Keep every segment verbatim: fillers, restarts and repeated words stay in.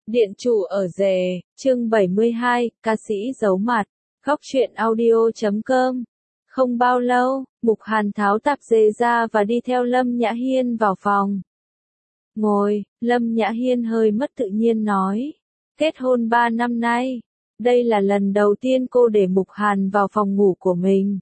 Điện chủ ở rể, chương bảy mươi hai, ca sĩ giấu mặt, góc truyện audio chấm com. Không bao lâu, Mục Hàn tháo tạp dề ra và đi theo Lâm Nhã Hiên vào phòng. Ngồi, Lâm Nhã Hiên hơi mất tự nhiên nói. Kết hôn ba năm nay, đây là lần đầu tiên cô để Mục Hàn vào phòng ngủ của mình.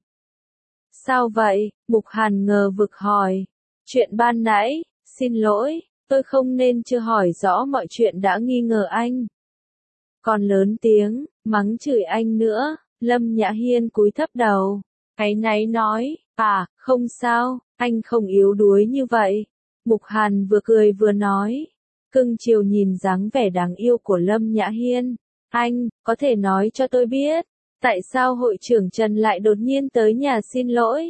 Sao vậy? Mục Hàn ngờ vực hỏi. Chuyện ban nãy, xin lỗi. Tôi không nên chưa hỏi rõ mọi chuyện đã nghi ngờ anh. Còn lớn tiếng, mắng chửi anh nữa, Lâm Nhã Hiên cúi thấp đầu. Áy náy nói, à, không sao, anh không yếu đuối như vậy. Mục Hàn vừa cười vừa nói, cưng chiều nhìn dáng vẻ đáng yêu của Lâm Nhã Hiên. Anh, có thể nói cho tôi biết, tại sao hội trưởng Trần lại đột nhiên tới nhà xin lỗi?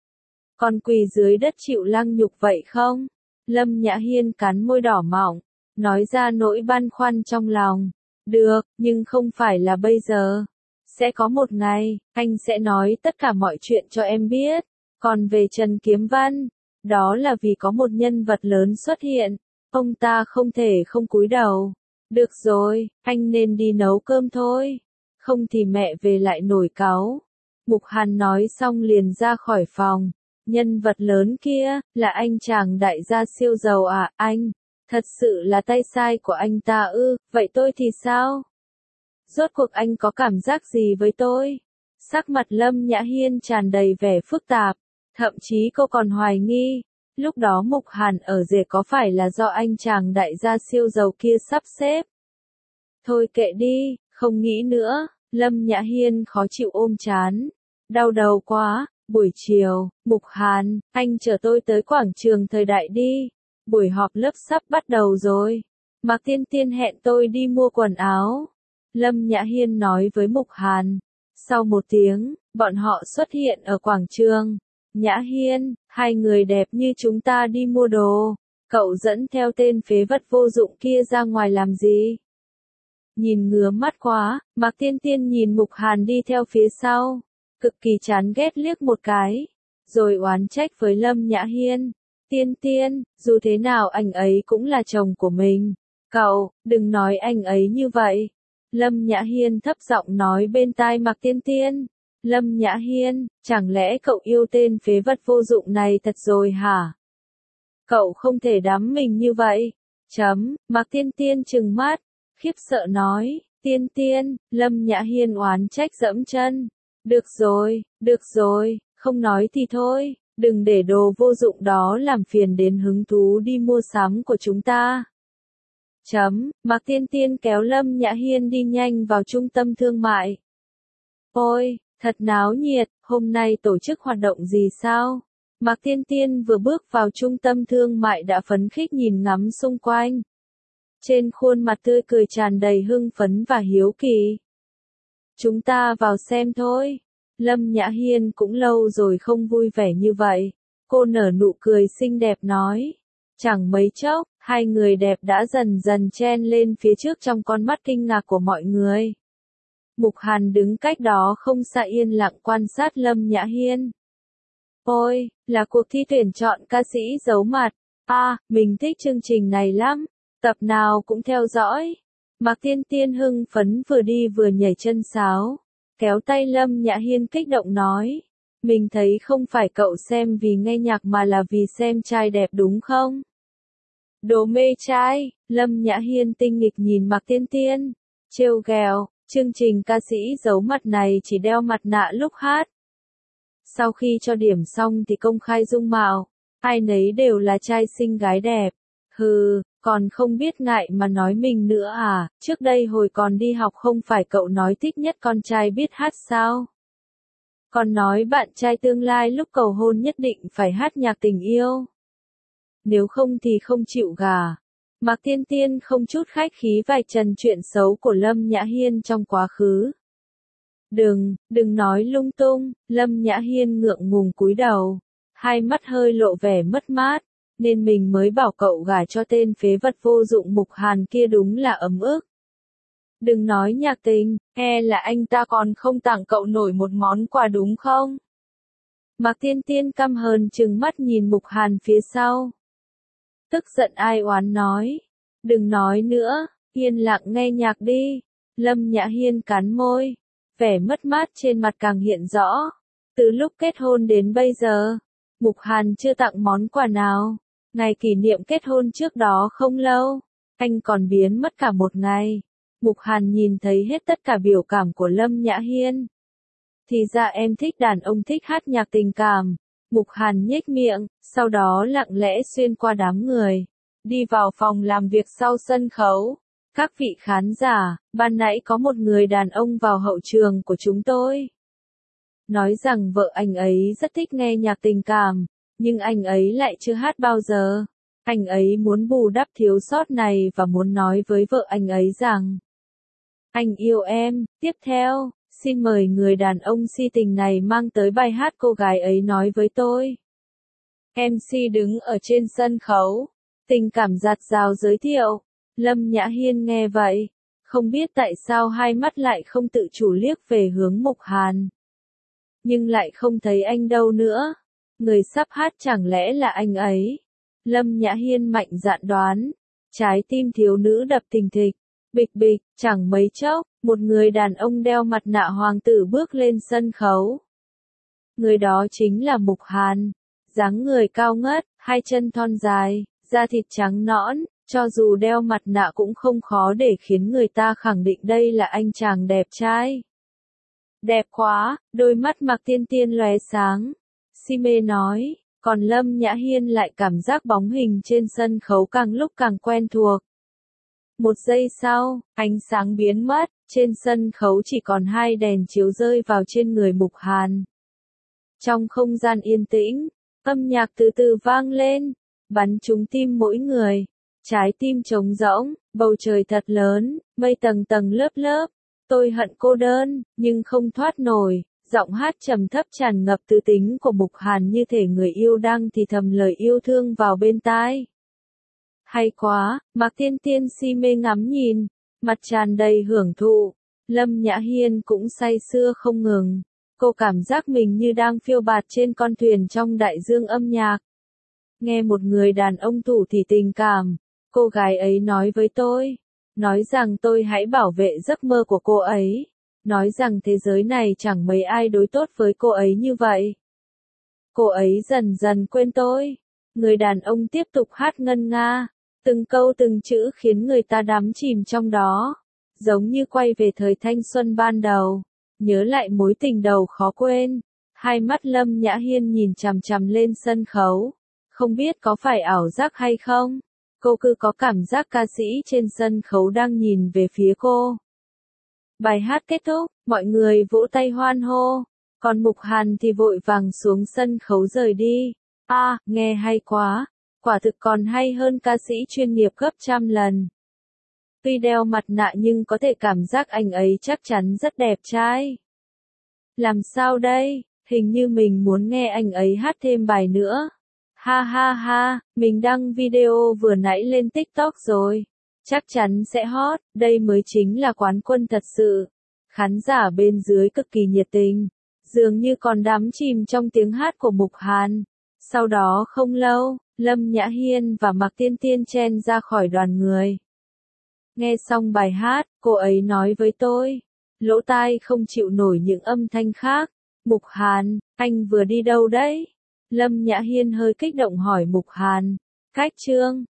Còn quỳ dưới đất chịu lăng nhục vậy không? Lâm Nhã Hiên cắn môi đỏ mọng, nói ra nỗi băn khoăn trong lòng. Được, nhưng không phải là bây giờ. Sẽ có một ngày, anh sẽ nói tất cả mọi chuyện cho em biết. Còn về Trần Kiếm Văn, đó là vì có một nhân vật lớn xuất hiện. Ông ta không thể không cúi đầu. Được rồi, anh nên đi nấu cơm thôi. Không thì mẹ về lại nổi cáu. Mục Hàn nói xong liền ra khỏi phòng. Nhân vật lớn kia, là anh chàng đại gia siêu giàu à, anh? Thật sự là tay sai của anh ta ư, vậy tôi thì sao? Rốt cuộc anh có cảm giác gì với tôi? Sắc mặt Lâm Nhã Hiên tràn đầy vẻ phức tạp, thậm chí cô còn hoài nghi, lúc đó Mục Hàn ở rể có phải là do anh chàng đại gia siêu giàu kia sắp xếp? Thôi kệ đi, không nghĩ nữa, Lâm Nhã Hiên khó chịu ôm trán, đau đầu quá. Buổi chiều, Mục Hàn, anh chở tôi tới quảng trường thời đại đi. Buổi họp lớp sắp bắt đầu rồi. Mạc Tiên Tiên hẹn tôi đi mua quần áo. Lâm Nhã Hiên nói với Mục Hàn. Sau một tiếng, bọn họ xuất hiện ở quảng trường. Nhã Hiên, hai người đẹp như chúng ta đi mua đồ. Cậu dẫn theo tên phế vật vô dụng kia ra ngoài làm gì? Nhìn ngứa mắt quá, Mạc Tiên Tiên nhìn Mục Hàn đi theo phía sau. Cực kỳ chán ghét liếc một cái, rồi oán trách với Lâm Nhã Hiên. Tiên Tiên, dù thế nào anh ấy cũng là chồng của mình. Cậu, đừng nói anh ấy như vậy. Lâm Nhã Hiên thấp giọng nói bên tai Mạc Tiên Tiên. Lâm Nhã Hiên, chẳng lẽ cậu yêu tên phế vật vô dụng này thật rồi hả? Cậu không thể đắm mình như vậy. Chấm, Mạc Tiên Tiên trừng mắt, khiếp sợ nói. Tiên Tiên, Lâm Nhã Hiên oán trách dẫm chân. Được rồi, được rồi, không nói thì thôi, đừng để đồ vô dụng đó làm phiền đến hứng thú đi mua sắm của chúng ta. Chấm, Mạc Tiên Tiên kéo Lâm Nhã Hiên đi nhanh vào trung tâm thương mại. Ôi, thật náo nhiệt, hôm nay tổ chức hoạt động gì sao? Mạc Tiên Tiên vừa bước vào trung tâm thương mại đã phấn khích nhìn ngắm xung quanh. Trên khuôn mặt tươi cười tràn đầy hưng phấn và hiếu kỳ. Chúng ta vào xem thôi. Lâm Nhã Hiên cũng lâu rồi không vui vẻ như vậy. Cô nở nụ cười xinh đẹp nói. Chẳng mấy chốc, hai người đẹp đã dần dần chen lên phía trước trong con mắt kinh ngạc của mọi người. Mục Hàn đứng cách đó không xa yên lặng quan sát Lâm Nhã Hiên. Ôi, là cuộc thi tuyển chọn ca sĩ giấu mặt. À, mình thích chương trình này lắm. Tập nào cũng theo dõi. Mạc Tiên Tiên hưng phấn vừa đi vừa nhảy chân sáo, kéo tay Lâm Nhã Hiên kích động nói, mình thấy không phải cậu xem vì nghe nhạc mà là vì xem trai đẹp đúng không? Đồ mê trai, Lâm Nhã Hiên tinh nghịch nhìn Mạc Tiên Tiên, trêu ghẹo, chương trình ca sĩ giấu mặt này chỉ đeo mặt nạ lúc hát. Sau khi cho điểm xong thì công khai dung mạo, ai nấy đều là trai xinh gái đẹp. Hừ, còn không biết ngại mà nói mình nữa à, trước đây hồi còn đi học không phải cậu nói thích nhất con trai biết hát sao? Còn nói bạn trai tương lai lúc cầu hôn nhất định phải hát nhạc tình yêu. Nếu không thì không chịu gà. Mạc Tiên Tiên không chút khách khí vạch trần chuyện xấu của Lâm Nhã Hiên trong quá khứ. Đừng, đừng nói lung tung, Lâm Nhã Hiên ngượng ngùng cúi đầu, hai mắt hơi lộ vẻ mất mát. Nên mình mới bảo cậu gả cho tên phế vật vô dụng Mục Hàn kia đúng là ấm ức. Đừng nói nhạc tình, e là anh ta còn không tặng cậu nổi một món quà đúng không? Mạc Tiên Tiên căm hờn trừng mắt nhìn Mục Hàn phía sau. Tức giận ai oán nói. Đừng nói nữa, Yên lặng nghe nhạc đi. Lâm Nhã Hiên cắn môi. Vẻ mất mát trên mặt càng hiện rõ. Từ lúc kết hôn đến bây giờ, Mục Hàn chưa tặng món quà nào. Ngày kỷ niệm kết hôn trước đó không lâu, anh còn biến mất cả một ngày. Mục Hàn nhìn thấy hết tất cả biểu cảm của Lâm Nhã Hiên. Thì ra em thích đàn ông thích hát nhạc tình cảm. Mục Hàn nhếch miệng, sau đó lặng lẽ xuyên qua đám người, đi vào phòng làm việc sau sân khấu. Các vị khán giả, ban nãy có một người đàn ông vào hậu trường của chúng tôi. Nói rằng vợ anh ấy rất thích nghe nhạc tình cảm, nhưng anh ấy lại chưa hát bao giờ. Anh ấy muốn bù đắp thiếu sót này và muốn nói với vợ anh ấy rằng anh yêu em. Tiếp theo, xin mời người đàn ông si tình này mang tới bài hát cô gái ấy nói với tôi. em xê đứng ở trên sân khấu, tình cảm dạt dào giới thiệu. Lâm Nhã Hiên nghe vậy, không biết tại sao hai mắt lại không tự chủ liếc về hướng Mục Hàn. Nhưng lại không thấy anh đâu nữa. Người sắp hát chẳng lẽ là anh ấy? Lâm Nhã Hiên mạnh dạn đoán. Trái tim thiếu nữ đập thình thịch. Bịch bịch, chẳng mấy chốc, một người đàn ông đeo mặt nạ hoàng tử bước lên sân khấu. Người đó chính là Mục Hàn. Dáng người cao ngất, hai chân thon dài, da thịt trắng nõn, cho dù đeo mặt nạ cũng không khó để khiến người ta khẳng định đây là anh chàng đẹp trai. Đẹp quá, đôi mắt Mạc Tiên Tiên lóe sáng. Si mê nói, còn Lâm Nhã Hiên lại cảm giác bóng hình trên sân khấu càng lúc càng quen thuộc. Một giây sau, ánh sáng biến mất, trên sân khấu chỉ còn hai đèn chiếu rơi vào trên người Mục Hàn. Trong không gian yên tĩnh, âm nhạc từ từ vang lên, bắn trúng tim mỗi người. Trái tim trống rỗng, bầu trời thật lớn, mây tầng tầng lớp lớp. Tôi hận cô đơn, nhưng không thoát nổi. Giọng hát trầm thấp tràn ngập tư tính của Mục Hàn như thể người yêu đang thì thầm lời yêu thương vào bên tai. Hay quá, Mạc Tiên Tiên si mê ngắm nhìn, mặt tràn đầy hưởng thụ. Lâm Nhã Hiên cũng say sưa không ngừng. Cô cảm giác mình như đang phiêu bạt trên con thuyền trong đại dương âm nhạc. Nghe một người đàn ông thủ thỉ tình cảm, cô gái ấy nói với tôi. Nói rằng tôi hãy bảo vệ giấc mơ của cô ấy. Nói rằng thế giới này chẳng mấy ai đối tốt với cô ấy như vậy. Cô ấy dần dần quên tôi. Người đàn ông tiếp tục hát ngân nga. Từng câu từng chữ khiến người ta đắm chìm trong đó. Giống như quay về thời thanh xuân ban đầu. Nhớ lại mối tình đầu khó quên. Hai mắt Lâm Nhã Hiên nhìn chằm chằm lên sân khấu. Không biết có phải ảo giác hay không? Cô cứ có cảm giác ca sĩ trên sân khấu đang nhìn về phía cô. Bài hát kết thúc, mọi người vỗ tay hoan hô. Còn Mục Hàn thì vội vàng xuống sân khấu rời đi. A, à, nghe hay quá. Quả thực còn hay hơn ca sĩ chuyên nghiệp gấp trăm lần. Tuy đeo mặt nạ nhưng có thể cảm giác anh ấy chắc chắn rất đẹp trai. Làm sao đây? Hình như mình muốn nghe anh ấy hát thêm bài nữa. Ha ha ha, mình đăng video vừa nãy lên TikTok rồi. Chắc chắn sẽ hot, đây mới chính là quán quân thật sự. Khán giả bên dưới cực kỳ nhiệt tình, dường như còn đắm chìm trong tiếng hát của Mục Hàn. Sau đó không lâu, Lâm Nhã Hiên và Mạc Tiên Tiên chen ra khỏi đoàn người. Nghe xong bài hát, cô ấy nói với tôi. Lỗ tai không chịu nổi những âm thanh khác. Mục Hàn, anh vừa đi đâu đấy? Lâm Nhã Hiên hơi kích động hỏi Mục Hàn. Cách chương